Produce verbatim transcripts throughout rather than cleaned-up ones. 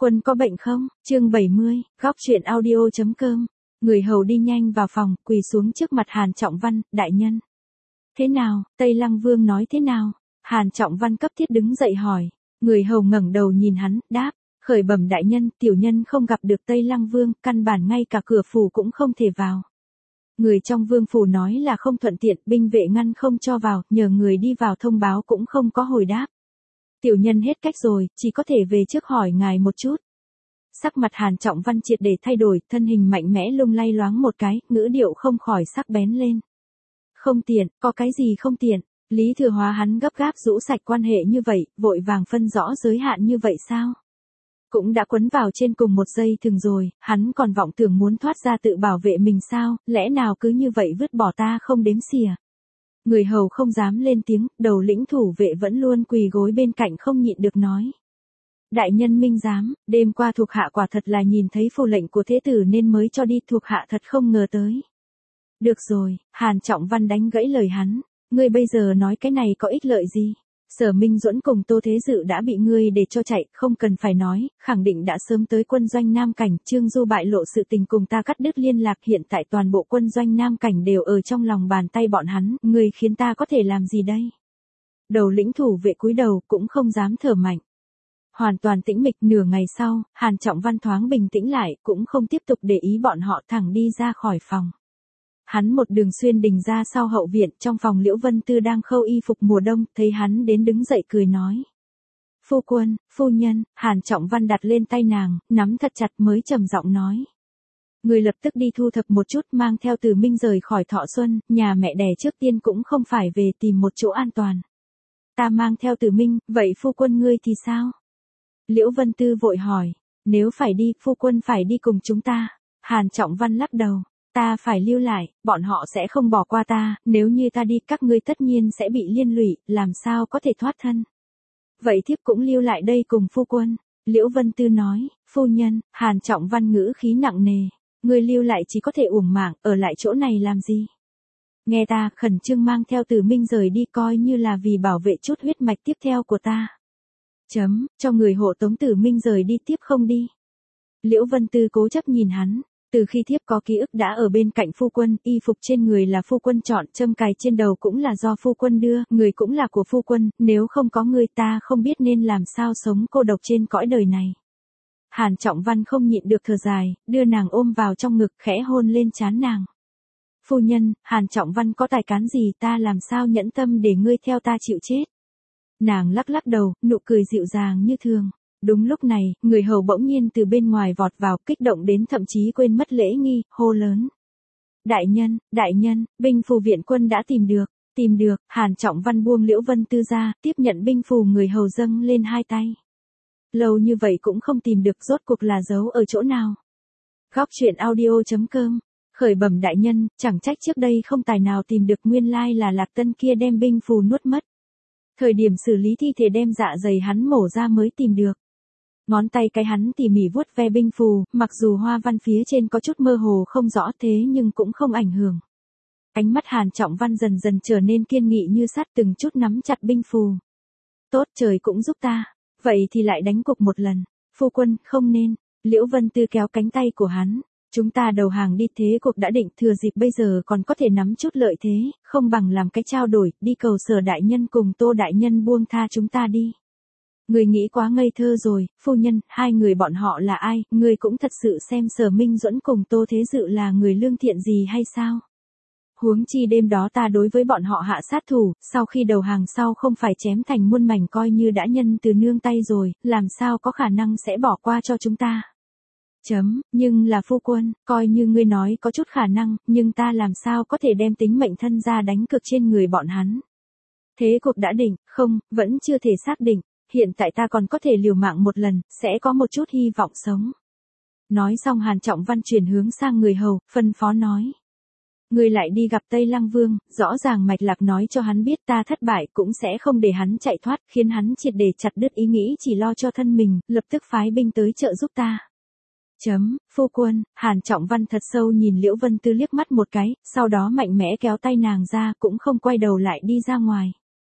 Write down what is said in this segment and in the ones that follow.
quân có bệnh không? Chương bảy mươi, góc truyện audio.com. Người hầu đi nhanh vào phòng, quỳ xuống trước mặt Hàn Trọng Văn, đại nhân. Thế nào, Tây Lăng Vương nói thế nào? Hàn Trọng Văn cấp thiết đứng dậy hỏi. Người hầu ngẩng đầu nhìn hắn, đáp, khởi bẩm đại nhân, tiểu nhân không gặp được Tây Lăng Vương, căn bản ngay cả cửa phủ cũng không thể vào. Người trong vương phủ nói là không thuận tiện, binh vệ ngăn không cho vào, nhờ người đi vào thông báo cũng không có hồi đáp. Tiểu nhân hết cách rồi, chỉ có thể về trước hỏi ngài một chút. Sắc mặt Hàn Trọng Văn triệt để thay đổi, thân hình mạnh mẽ lung lay loáng một cái, ngữ điệu không khỏi sắc bén lên. Không tiện, có cái gì không tiện? Lý Thừa Hóa hắn gấp gáp rũ sạch quan hệ như vậy, vội vàng phân rõ giới hạn như vậy sao? Cũng đã quấn vào trên cùng một giây thường rồi, hắn còn vọng tưởng muốn thoát ra tự bảo vệ mình sao, lẽ nào cứ như vậy vứt bỏ ta không đếm xỉa. Người hầu không dám lên tiếng, đầu lĩnh thủ vệ vẫn luôn quỳ gối bên cạnh không nhịn được nói. Đại nhân minh giám, đêm qua thuộc hạ quả thật là nhìn thấy phù lệnh của thế tử nên mới cho đi, thuộc hạ thật không ngờ tới. Được rồi, Hàn Trọng Văn đánh gãy lời hắn, ngươi bây giờ nói cái này có ích lợi gì? Sở Minh Duẫn cùng Tô Thế Dự đã bị ngươi để cho chạy, không cần phải nói, khẳng định đã sớm tới quân doanh Nam Cảnh, Trương Du bại lộ sự tình cùng ta cắt đứt liên lạc, hiện tại toàn bộ quân doanh Nam Cảnh đều ở trong lòng bàn tay bọn hắn, ngươi khiến ta có thể làm gì đây? Đầu lĩnh thủ vệ cúi đầu cũng không dám thở mạnh. Hoàn toàn tĩnh mịch. Nửa ngày sau, Hàn Trọng Văn thoáng bình tĩnh lại, cũng không tiếp tục để ý bọn họ, thẳng đi ra khỏi phòng. Hắn một đường xuyên đình ra sau hậu viện, trong phòng Liễu Vân Tư đang khâu y phục mùa đông, thấy hắn đến đứng dậy cười nói. Phu quân, phu nhân. Hàn Trọng Văn đặt lên tay nàng, nắm thật chặt mới trầm giọng nói. Người lập tức đi thu thập một chút, mang theo Từ Minh rời khỏi Thọ Xuân, nhà mẹ đẻ trước tiên cũng không phải về tìm một chỗ an toàn. Ta mang theo Từ Minh, vậy phu quân ngươi thì sao? Liễu Vân Tư vội hỏi, nếu phải đi, phu quân phải đi cùng chúng ta. Hàn Trọng Văn lắc đầu. Ta phải lưu lại, bọn họ sẽ không bỏ qua ta, nếu như ta đi các ngươi tất nhiên sẽ bị liên lụy, làm sao có thể thoát thân. Vậy thiếp cũng lưu lại đây cùng phu quân. Liễu Vân Tư nói, phu nhân. Hàn Trọng Văn ngữ khí nặng nề, ngươi lưu lại chỉ có thể uổng mạng, ở lại chỗ này làm gì. Nghe ta, khẩn trương mang theo Từ Minh rời đi, coi như là vì bảo vệ chút huyết mạch tiếp theo của ta. Chấm, cho người hộ tống Từ Minh rời đi, tiếp không đi. Liễu Vân Tư cố chấp nhìn hắn. Từ khi thiếp có ký ức đã ở bên cạnh phu quân, y phục trên người là phu quân chọn, châm cài trên đầu cũng là do phu quân đưa, người cũng là của phu quân, nếu không có người ta không biết nên làm sao sống cô độc trên cõi đời này. Hàn Trọng Văn không nhịn được thở dài, đưa nàng ôm vào trong ngực, khẽ hôn lên trán nàng. Phu nhân, Hàn Trọng Văn có tài cán gì, ta làm sao nhẫn tâm để ngươi theo ta chịu chết. Nàng lắc lắc đầu, nụ cười dịu dàng như thường. Đúng lúc này, người hầu bỗng nhiên từ bên ngoài vọt vào, kích động đến thậm chí quên mất lễ nghi, hô lớn. Đại nhân, đại nhân, binh phù viện quân đã tìm được, tìm được. Hàn Trọng Văn buông Liễu Vân Tư ra, tiếp nhận binh phù người hầu dâng lên hai tay. Lâu như vậy cũng không tìm được, rốt cuộc là giấu ở chỗ nào. Góc truyện audio.com. Khởi bẩm đại nhân, chẳng trách trước đây không tài nào tìm được, nguyên lai là Lạc Tân kia đem binh phù nuốt mất. Thời điểm xử lý thi thể đem dạ dày hắn mổ ra mới tìm được. Ngón tay cái hắn tỉ mỉ vuốt ve binh phù, mặc dù hoa văn phía trên có chút mơ hồ không rõ thế nhưng cũng không ảnh hưởng. Ánh mắt Hàn Trọng Văn dần dần trở nên kiên nghị như sắt, từng chút nắm chặt binh phù. Tốt, trời cũng giúp ta. Vậy thì lại đánh cuộc một lần. Phu quân, không nên. Liễu Vân Tư kéo cánh tay của hắn. Chúng ta đầu hàng đi, thế cuộc đã định, thừa dịp bây giờ còn có thể nắm chút lợi thế, không bằng làm cái trao đổi, đi cầu Sở đại nhân cùng Tô đại nhân buông tha chúng ta đi. Người nghĩ quá ngây thơ rồi, phu nhân, hai người bọn họ là ai, người cũng thật sự xem Sở Minh Duẫn cùng Tô Thế Dự là người lương thiện gì hay sao? Huống chi đêm đó ta đối với bọn họ hạ sát thủ, sau khi đầu hàng sau không phải chém thành muôn mảnh coi như đã nhân từ nương tay rồi, làm sao có khả năng sẽ bỏ qua cho chúng ta? Chấm, nhưng là phu quân, coi như ngươi nói có chút khả năng, nhưng ta làm sao có thể đem tính mệnh thân ra đánh cược trên người bọn hắn. Thế cuộc đã định, không, vẫn chưa thể xác định, hiện tại ta còn có thể liều mạng một lần, sẽ có một chút hy vọng sống. Nói xong Hàn Trọng Văn chuyển hướng sang người hầu, phân phó nói. Ngươi lại đi gặp Tây Lăng Vương, rõ ràng mạch lạc nói cho hắn biết ta thất bại cũng sẽ không để hắn chạy thoát, khiến hắn triệt để chặt đứt ý nghĩ chỉ lo cho thân mình, lập tức phái binh tới trợ giúp ta. Chấm, phu quân. Hàn Trọng Văn thật sâu nhìn Liễu Vân Tư liếc mắt một cái, sau đó mạnh mẽ kéo tay nàng ra, cũng không quay đầu lại đi ra ngoài.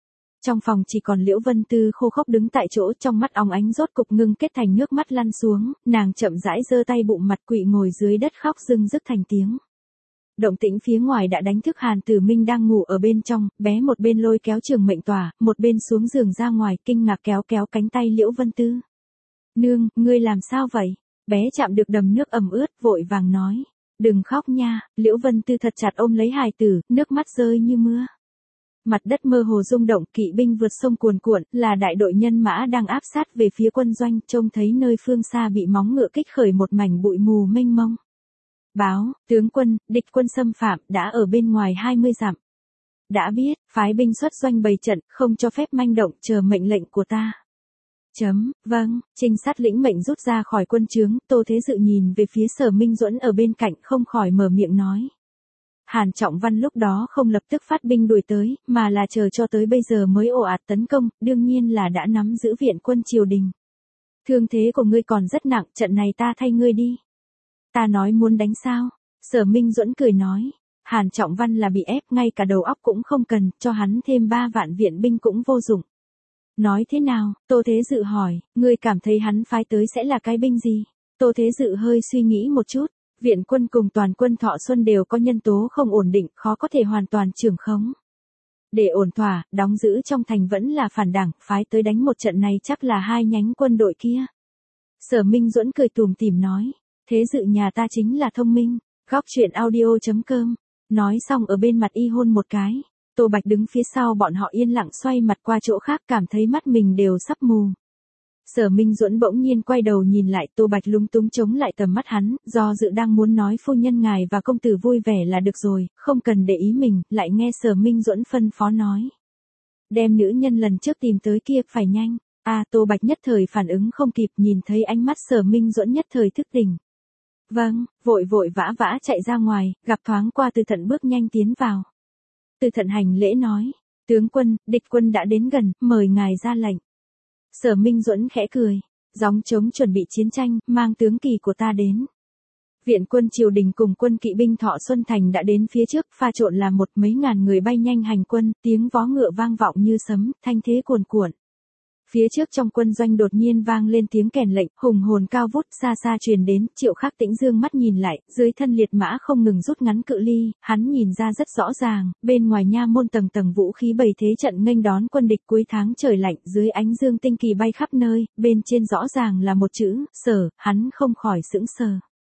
Trong phòng chỉ còn Liễu Vân Tư khô khốc đứng tại chỗ, trong mắt óng ánh rốt cục ngưng kết thành nước mắt lăn xuống, nàng chậm rãi giơ tay bụng mặt quỵ ngồi dưới đất khóc rưng rức thành tiếng. Động tĩnh phía ngoài đã đánh thức Hàn Tử Minh đang ngủ ở bên trong, bé một bên lôi kéo Trường Mệnh Tỏa, một bên xuống giường ra ngoài, kinh ngạc kéo kéo cánh tay Liễu Vân Tư. Nương, ngươi làm sao vậy? Bé chạm được đầm nước ẩm ướt, vội vàng nói. Đừng khóc nha. Liễu Vân Tư thật chặt ôm lấy hài tử, nước mắt rơi như mưa. Mặt đất mơ hồ rung động, kỵ binh vượt sông cuồn cuộn, là đại đội nhân mã đang áp sát về phía quân doanh, trông thấy nơi phương xa bị móng ngựa kích khởi một mảnh bụi mù mênh mông. Báo, tướng quân, địch quân xâm phạm, đã ở bên ngoài hai mươi dặm. Đã biết, phái binh xuất doanh bày trận, không cho phép manh động, chờ mệnh lệnh của ta. Chấm, vâng, trinh sát lĩnh mệnh rút ra khỏi quân trướng, Tô Thế Dự nhìn về phía Sở Minh Duẫn ở bên cạnh không khỏi mở miệng nói. Hàn Trọng Văn lúc đó không lập tức phát binh đuổi tới, mà là chờ cho tới bây giờ mới ồ ạt tấn công, đương nhiên là đã nắm giữ viện quân triều đình. Thương thế của ngươi còn rất nặng, trận này ta thay ngươi đi. Ta nói muốn đánh sao? Sở Minh Duẫn cười nói. Hàn Trọng Văn là bị ép, ngay cả đầu óc cũng không cần, cho hắn thêm ba vạn viện binh cũng vô dụng. Nói thế nào? Tô Thế Dự hỏi, ngươi cảm thấy hắn phái tới sẽ là cái binh gì? Tô Thế Dự hơi suy nghĩ một chút, viện quân cùng toàn quân Thọ Xuân đều có nhân tố không ổn định, khó có thể hoàn toàn trưởng khống. Để ổn thỏa, đóng giữ trong thành vẫn là phản đảng, phái tới đánh một trận này chắc là hai nhánh quân đội kia. Sở Minh Duẫn cười tủm tỉm nói, Thế Dự nhà ta chính là thông minh. Góc truyện audio chấm com. Nói xong ở bên mặt y hôn một cái. Tô Bạch đứng phía sau bọn họ yên lặng xoay mặt qua chỗ khác, cảm thấy mắt mình đều sắp mù. Sở Minh Duẫn bỗng nhiên quay đầu nhìn lại, Tô Bạch lúng túng chống lại tầm mắt hắn, do dự đang muốn nói phu nhân ngài và công tử vui vẻ là được rồi, không cần để ý mình, lại nghe Sở Minh Duẫn phân phó nói. Đem nữ nhân lần trước tìm tới kia, phải nhanh. À, Tô Bạch nhất thời phản ứng không kịp, nhìn thấy ánh mắt Sở Minh Duẫn nhất thời thức tỉnh. Vâng, vội vội vã vã chạy ra ngoài, gặp thoáng qua Từ Thận bước nhanh tiến vào. Từ Thận hành lễ nói, tướng quân, địch quân đã đến gần, mời ngài ra lệnh. Sở Minh Duẫn khẽ cười, gióng trống chuẩn bị chiến tranh, mang tướng kỳ của ta đến. Viện quân triều đình cùng quân kỵ binh Thọ Xuân Thành đã đến phía trước, pha trộn là một mấy ngàn người bay nhanh hành quân, tiếng vó ngựa vang vọng như sấm, thanh thế cuồn cuộn. Phía trước trong quân doanh đột nhiên vang lên tiếng kèn lệnh, hùng hồn cao vút, xa xa truyền đến, Triệu Khắc Tĩnh dương mắt nhìn lại, dưới thân liệt mã không ngừng rút ngắn cự ly, hắn nhìn ra rất rõ ràng, bên ngoài nha môn tầng tầng vũ khí bày thế trận nghênh đón quân địch cuối tháng trời lạnh, dưới ánh dương tinh kỳ bay khắp nơi, bên trên rõ ràng là một chữ, Sở, hắn không khỏi sững sờ.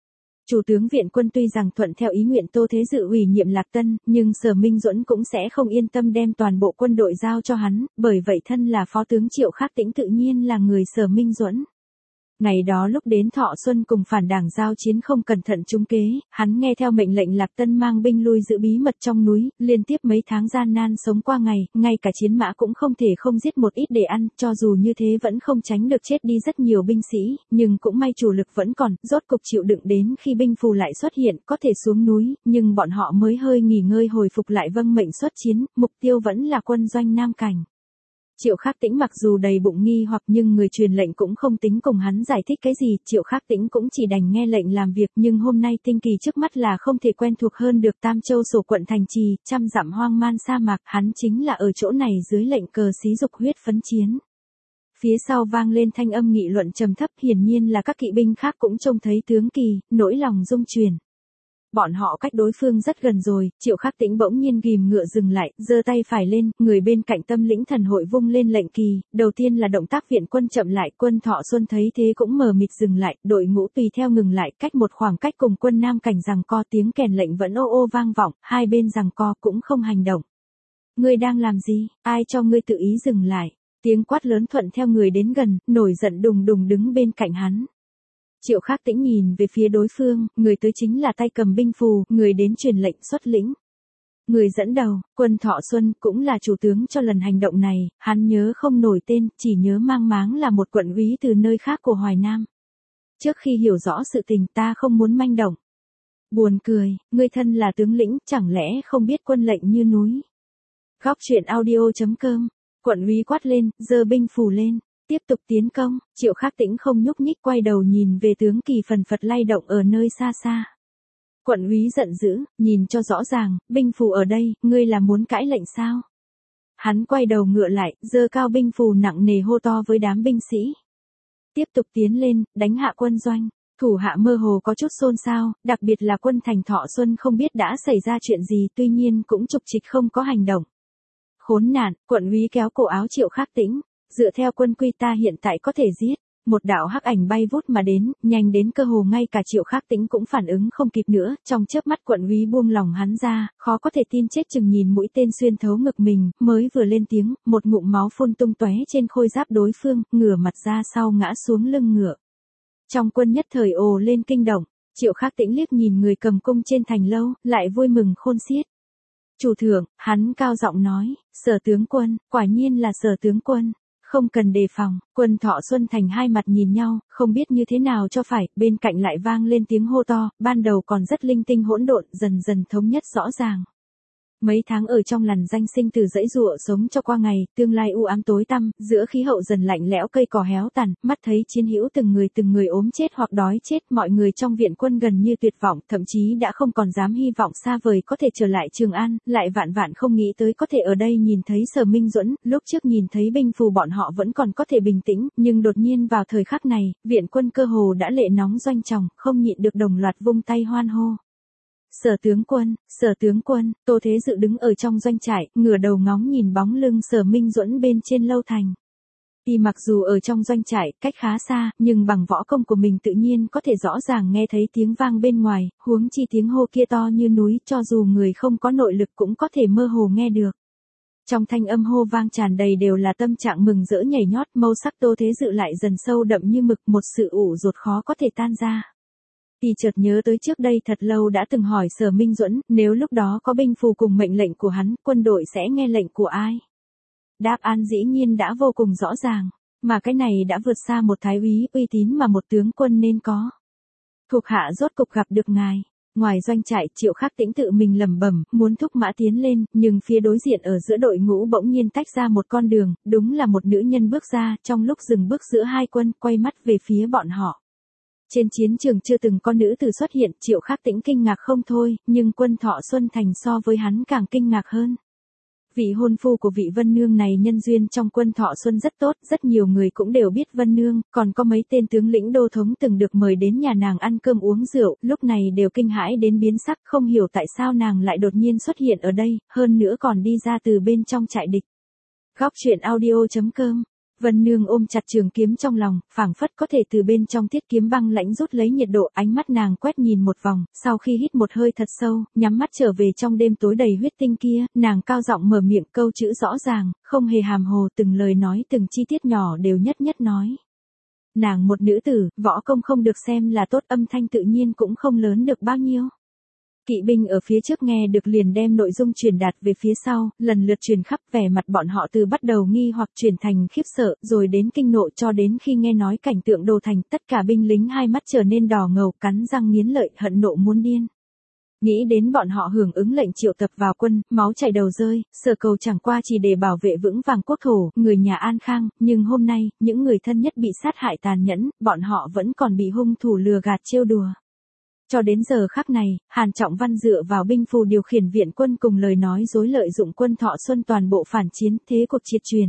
Chủ tướng viện quân tuy rằng thuận theo ý nguyện Tô Thế Dự ủy nhiệm Lạc Tân, nhưng Sở Minh Duẫn cũng sẽ không yên tâm đem toàn bộ quân đội giao cho hắn, bởi vậy thân là phó tướng Triệu Khắc Tĩnh tự nhiên là người Sở Minh Duẫn. Ngày đó lúc đến Thọ Xuân cùng phản đảng giao chiến không cẩn thận trúng kế, hắn nghe theo mệnh lệnh Lạc Tân mang binh lui giữ bí mật trong núi, liên tiếp mấy tháng gian nan sống qua ngày, ngay cả chiến mã cũng không thể không giết một ít để ăn, cho dù như thế vẫn không tránh được chết đi rất nhiều binh sĩ, nhưng cũng may chủ lực vẫn còn, rốt cục chịu đựng đến khi binh phù lại xuất hiện, có thể xuống núi, nhưng bọn họ mới hơi nghỉ ngơi hồi phục lại vâng mệnh xuất chiến, mục tiêu vẫn là quân doanh Nam Cảnh. Triệu Khắc Tĩnh mặc dù đầy bụng nghi hoặc nhưng người truyền lệnh cũng không tính cùng hắn giải thích cái gì, Triệu Khắc Tĩnh cũng chỉ đành nghe lệnh làm việc, nhưng hôm nay tinh kỳ trước mắt là không thể quen thuộc hơn được Tam Châu sổ quận thành trì, trăm dặm hoang man sa mạc, hắn chính là ở chỗ này dưới lệnh cờ xí dục huyết phấn chiến. Phía sau vang lên thanh âm nghị luận trầm thấp, hiển nhiên là các kỵ binh khác cũng trông thấy tướng kỳ, nỗi lòng rung chuyển. Bọn họ cách đối phương rất gần rồi, Triệu Khắc Tĩnh bỗng nhiên ghim ngựa dừng lại, giơ tay phải lên, người bên cạnh Tâm Lĩnh Thần Hội vung lên lệnh kỳ, đầu tiên là động tác viện quân chậm lại, quân Thọ Xuân thấy thế cũng mờ mịt dừng lại, đội ngũ tùy theo ngừng lại, cách một khoảng cách cùng quân Nam Cảnh giằng co, tiếng kèn lệnh vẫn ô ô vang vọng, hai bên giằng co cũng không hành động. Ngươi đang làm gì, ai cho ngươi tự ý dừng lại? Tiếng quát lớn thuận theo người đến gần, nổi giận đùng đùng đứng bên cạnh hắn. Triệu Khắc Tĩnh nhìn về phía đối phương, người tới chính là tay cầm binh phù, người đến truyền lệnh xuất lĩnh. Người dẫn đầu, quân Thọ Xuân, cũng là chủ tướng cho lần hành động này, hắn nhớ không nổi tên, chỉ nhớ mang máng là một quận úy từ nơi khác của Hoài Nam. Trước khi hiểu rõ sự tình ta không muốn manh động. Buồn cười, ngươi thân là tướng lĩnh, chẳng lẽ không biết quân lệnh như núi. Góc truyện audio chấm com, quận úy quát lên, giơ binh phù lên. Tiếp tục tiến công, Triệu Khắc Tĩnh không nhúc nhích quay đầu nhìn về tướng kỳ phần phật lay động ở nơi xa xa. Quận úy giận dữ, nhìn cho rõ ràng, binh phù ở đây, ngươi là muốn cãi lệnh sao? Hắn quay đầu ngựa lại, giơ cao binh phù nặng nề hô to với đám binh sĩ. Tiếp tục tiến lên, đánh hạ quân doanh. Thủ hạ mơ hồ có chút xôn xao, đặc biệt là quân thành Thọ Xuân không biết đã xảy ra chuyện gì, tuy nhiên cũng trục trịch không có hành động. Khốn nạn, quận úy kéo cổ áo Triệu Khắc Tĩnh, dựa theo quân quy ta hiện tại có thể giết. Một đạo hắc ảnh bay vút mà đến, nhanh đến cơ hồ ngay cả Triệu Khắc Tĩnh cũng phản ứng không kịp nữa, trong chớp mắt quận úy buông lòng hắn ra, khó có thể tin chết chừng nhìn mũi tên xuyên thấu ngực mình, mới vừa lên tiếng, một ngụm máu phun tung tóe trên khôi giáp đối phương, ngửa mặt ra sau ngã xuống lưng ngựa. Trong quân nhất thời ồ lên kinh động, Triệu Khắc Tĩnh liếc nhìn người cầm cung trên thành lâu, lại vui mừng khôn xiết. Chủ thượng, hắn cao giọng nói, Sở tướng quân, quả nhiên là Sở tướng quân. Không cần đề phòng, quân Thọ Xuân Thành hai mặt nhìn nhau, không biết như thế nào cho phải, bên cạnh lại vang lên tiếng hô to, ban đầu còn rất linh tinh hỗn độn, dần dần thống nhất rõ ràng. Mấy tháng ở trong lằn danh sinh tử dãy dụa sống cho qua ngày, tương lai u ám tối tăm, giữa khí hậu dần lạnh lẽo cây cỏ héo tàn, mắt thấy chiến hữu từng người từng người ốm chết hoặc đói chết, mọi người trong viện quân gần như tuyệt vọng, thậm chí đã không còn dám hy vọng xa vời có thể trở lại Trường An, lại vạn vạn không nghĩ tới có thể ở đây nhìn thấy Sở Minh Duẫn, lúc trước nhìn thấy binh phù bọn họ vẫn còn có thể bình tĩnh, nhưng đột nhiên vào thời khắc này, viện quân cơ hồ đã lệ nóng doanh tròng, không nhịn được đồng loạt vung tay hoan hô. Sở tướng quân, Sở tướng quân, Tô Thế Dự đứng ở trong doanh trại, ngửa đầu ngóng nhìn bóng lưng Sở Minh Duẫn bên trên lâu thành. Y mặc dù ở trong doanh trại, cách khá xa, nhưng bằng võ công của mình tự nhiên có thể rõ ràng nghe thấy tiếng vang bên ngoài, huống chi tiếng hô kia to như núi, cho dù người không có nội lực cũng có thể mơ hồ nghe được. Trong thanh âm hô vang tràn đầy đều là tâm trạng mừng rỡ nhảy nhót, màu sắc Tô Thế Dự lại dần sâu đậm như mực, một sự ủ rột khó có thể tan ra. Y chợt nhớ tới trước đây thật lâu đã từng hỏi Sở Minh Duẫn, nếu lúc đó có binh phù cùng mệnh lệnh của hắn, quân đội sẽ nghe lệnh của ai? Đáp án dĩ nhiên đã vô cùng rõ ràng, mà cái này đã vượt xa một thái úy uy tín mà một tướng quân nên có. Thuộc hạ rốt cục gặp được ngài. Ngoài doanh trại, Triệu Khắc Tĩnh tự mình lẩm bẩm, muốn thúc mã tiến lên, nhưng phía đối diện ở giữa đội ngũ bỗng nhiên tách ra một con đường, đúng là một nữ nhân bước ra, trong lúc dừng bước giữa hai quân, quay mắt về phía bọn họ. Trên chiến trường chưa từng có nữ tử xuất hiện, Triệu Khắc Tĩnh kinh ngạc không thôi, nhưng quân Thọ Xuân Thành so với hắn càng kinh ngạc hơn. Vị hôn phu của vị Vân Nương này nhân duyên trong quân Thọ Xuân rất tốt, rất nhiều người cũng đều biết Vân Nương, còn có mấy tên tướng lĩnh đô thống từng được mời đến nhà nàng ăn cơm uống rượu, lúc này đều kinh hãi đến biến sắc, không hiểu tại sao nàng lại đột nhiên xuất hiện ở đây, hơn nữa còn đi ra từ bên trong trại địch. Góc truyện audio chấm com. Vân Nương ôm chặt trường kiếm trong lòng, phảng phất có thể từ bên trong thiết kiếm băng lãnh rút lấy nhiệt độ, ánh mắt nàng quét nhìn một vòng, sau khi hít một hơi thật sâu, nhắm mắt trở về trong đêm tối đầy huyết tinh kia, nàng cao giọng mở miệng, câu chữ rõ ràng, không hề hàm hồ, từng lời nói từng chi tiết nhỏ đều nhất nhất nói. Nàng một nữ tử, võ công không được xem là tốt, âm thanh tự nhiên cũng không lớn được bao nhiêu. Kỵ binh ở phía trước nghe được liền đem nội dung truyền đạt về phía sau, lần lượt truyền khắp, vẻ mặt bọn họ từ bắt đầu nghi hoặc chuyển thành khiếp sợ, rồi đến kinh nộ, cho đến khi nghe nói cảnh tượng đồ thành, tất cả binh lính hai mắt trở nên đỏ ngầu, cắn răng nghiến lợi, hận nộ muốn điên. Nghĩ đến bọn họ hưởng ứng lệnh triệu tập vào quân, máu chảy đầu rơi, Sở Cầu chẳng qua chỉ để bảo vệ vững vàng quốc thổ, người nhà an khang, nhưng hôm nay, những người thân nhất bị sát hại tàn nhẫn, bọn họ vẫn còn bị hung thủ lừa gạt trêu đùa. Cho đến giờ khắc này, Hàn Trọng Văn dựa vào binh phù điều khiển viện quân cùng lời nói dối lợi dụng quân Thọ Xuân toàn bộ phản chiến, thế cuộc triệt truyền.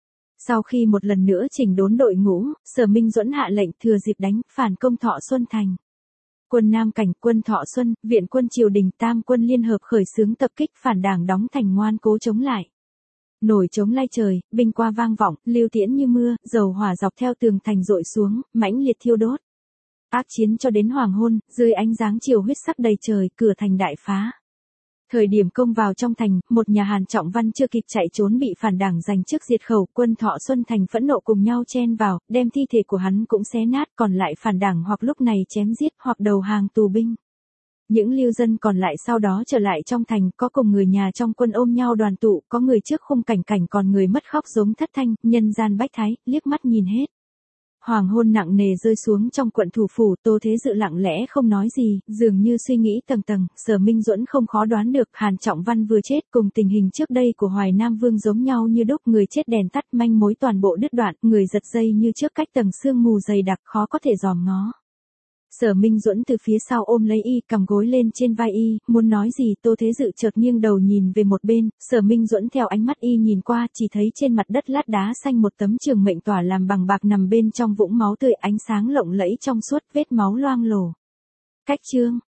Sau khi một lần nữa chỉnh đốn đội ngũ, Sở Minh Duẫn hạ lệnh thừa dịp đánh, phản công Thọ Xuân Thành. Quân Nam Cảnh, quân Thọ Xuân, viện quân triều đình tam quân liên hợp khởi xướng tập kích, phản đảng đóng thành ngoan cố chống lại. Nổi trống lay trời, binh qua vang vọng, lưu tiễn như mưa, dầu hỏa dọc theo tường thành dội xuống, mãnh liệt thiêu đốt. Ác chiến cho đến hoàng hôn, dưới ánh dáng chiều huyết sắc đầy trời, cửa thành đại phá. Thời điểm công vào trong thành, một nhà Hàn Trọng Văn chưa kịp chạy trốn bị phản đảng giành trước diệt khẩu, quân Thọ Xuân Thành phẫn nộ cùng nhau chen vào, đem thi thể của hắn cũng xé nát, còn lại phản đảng hoặc lúc này chém giết hoặc đầu hàng tù binh. Những lưu dân còn lại sau đó trở lại trong thành, có cùng người nhà trong quân ôm nhau đoàn tụ, có người trước khung cảnh cảnh còn người mất khóc giống thất thanh, nhân gian bách thái, liếc mắt nhìn hết. Hoàng hôn nặng nề rơi xuống trong quận thủ phủ, Tô Thế Dự lặng lẽ không nói gì, dường như suy nghĩ tầng tầng, Sở Minh Duẫn không khó đoán được, Hàn Trọng Văn vừa chết cùng tình hình trước đây của Hoài Nam Vương giống nhau như đúc, người chết đèn tắt, manh mối toàn bộ đứt đoạn, người giật dây như trước cách tầng sương mù dày đặc, khó có thể dòm ngó. Sở Minh Duẫn từ phía sau ôm lấy y, cầm gối lên trên vai y, muốn nói gì, Tô Thế Dự chợt nghiêng đầu nhìn về một bên, Sở Minh Duẫn theo ánh mắt y nhìn qua, chỉ thấy trên mặt đất lát đá xanh một tấm trường mệnh tỏa làm bằng bạc nằm bên trong vũng máu tươi, ánh sáng lộng lẫy trong suốt, vết máu loang lổ. Cách chương